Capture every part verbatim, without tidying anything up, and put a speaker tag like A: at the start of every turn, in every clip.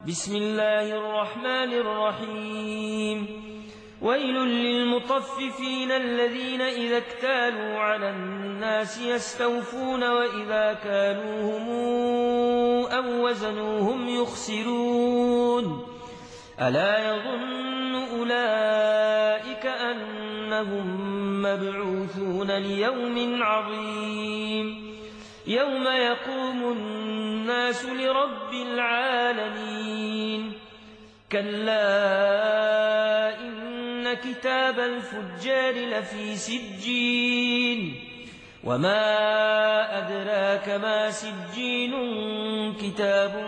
A: بسم الله الرحمن الرحيم ويل للمطففين الذين إذا اكتالوا على الناس يستوفون وإذا كالوهم أو وزنوهم يخسرون ألا يظن أولئك أنهم مبعوثون ليوم عظيم يوم يقوم الناس لرب العالمين كلا إن كتاب الفجار لفي سجين وما أدراك ما سجين كتاب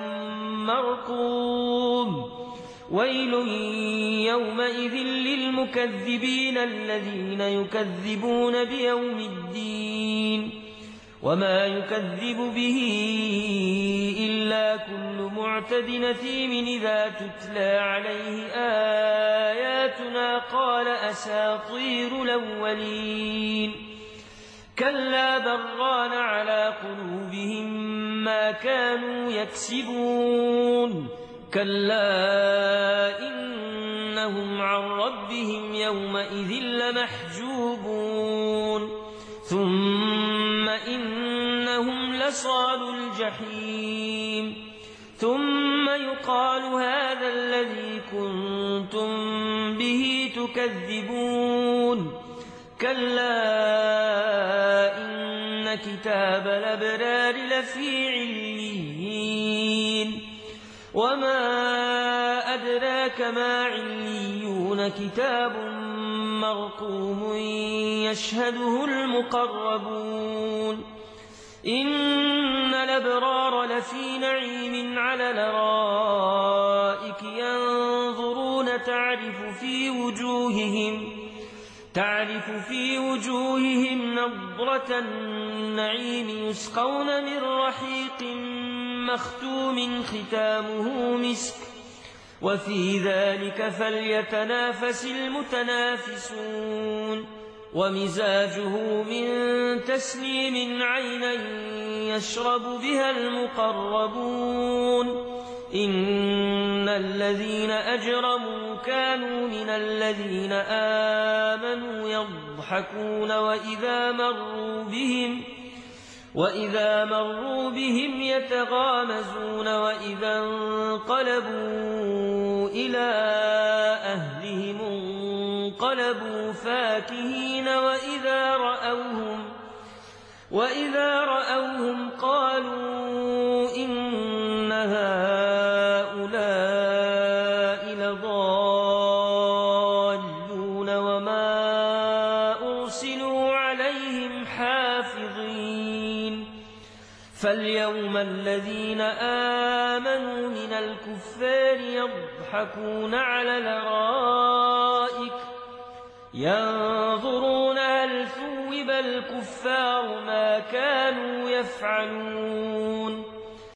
A: مرقوم ويل يومئذ للمكذبين الذين يكذبون بيوم الدين وما يكذب به إلا كل معتد نثيم إذا تتلى عليه آياتنا قال أساطير الأولين كلا بران على قلوبهم ما كانوا يكسبون كلا إنهم عن ربهم يومئذ لمحجوبون ثم إنهم لصال الجحيم ثم يقال هذا الذي كنتم به تكذبون كلا إن كتاب الأبرار لفي عليين وما أدراك ما عليون كتاب مرقوم يشهده المقربون إن الأبرار لفي نعيم على الأرائك ينظرون تعرف في وجوههم تعرف في وجوههم نضرة النعيم يسقون من رحيق مختوم ختامه مسك وفي ذلك فليتنافس المتنافسون ومزاجه من تسنيم عينا يشرب بها المقربون إن الذين أجرموا كانوا من الذين آمنوا يضحكون وإذا مروا بهم وإذا مروا بهم يتغامزون وإذا انقلبوا إلى أهلهم انقلبوا فاكهين وإذا رأوهم وإذا رأوهم قالوا إن هؤلاء لضالون وما أرسلوا عليهم حافظين فاليوم الذين آمنوا من الكفار يضحكون على الأرائك ينظرون هل ثوب الكفار ما كانوا يفعلون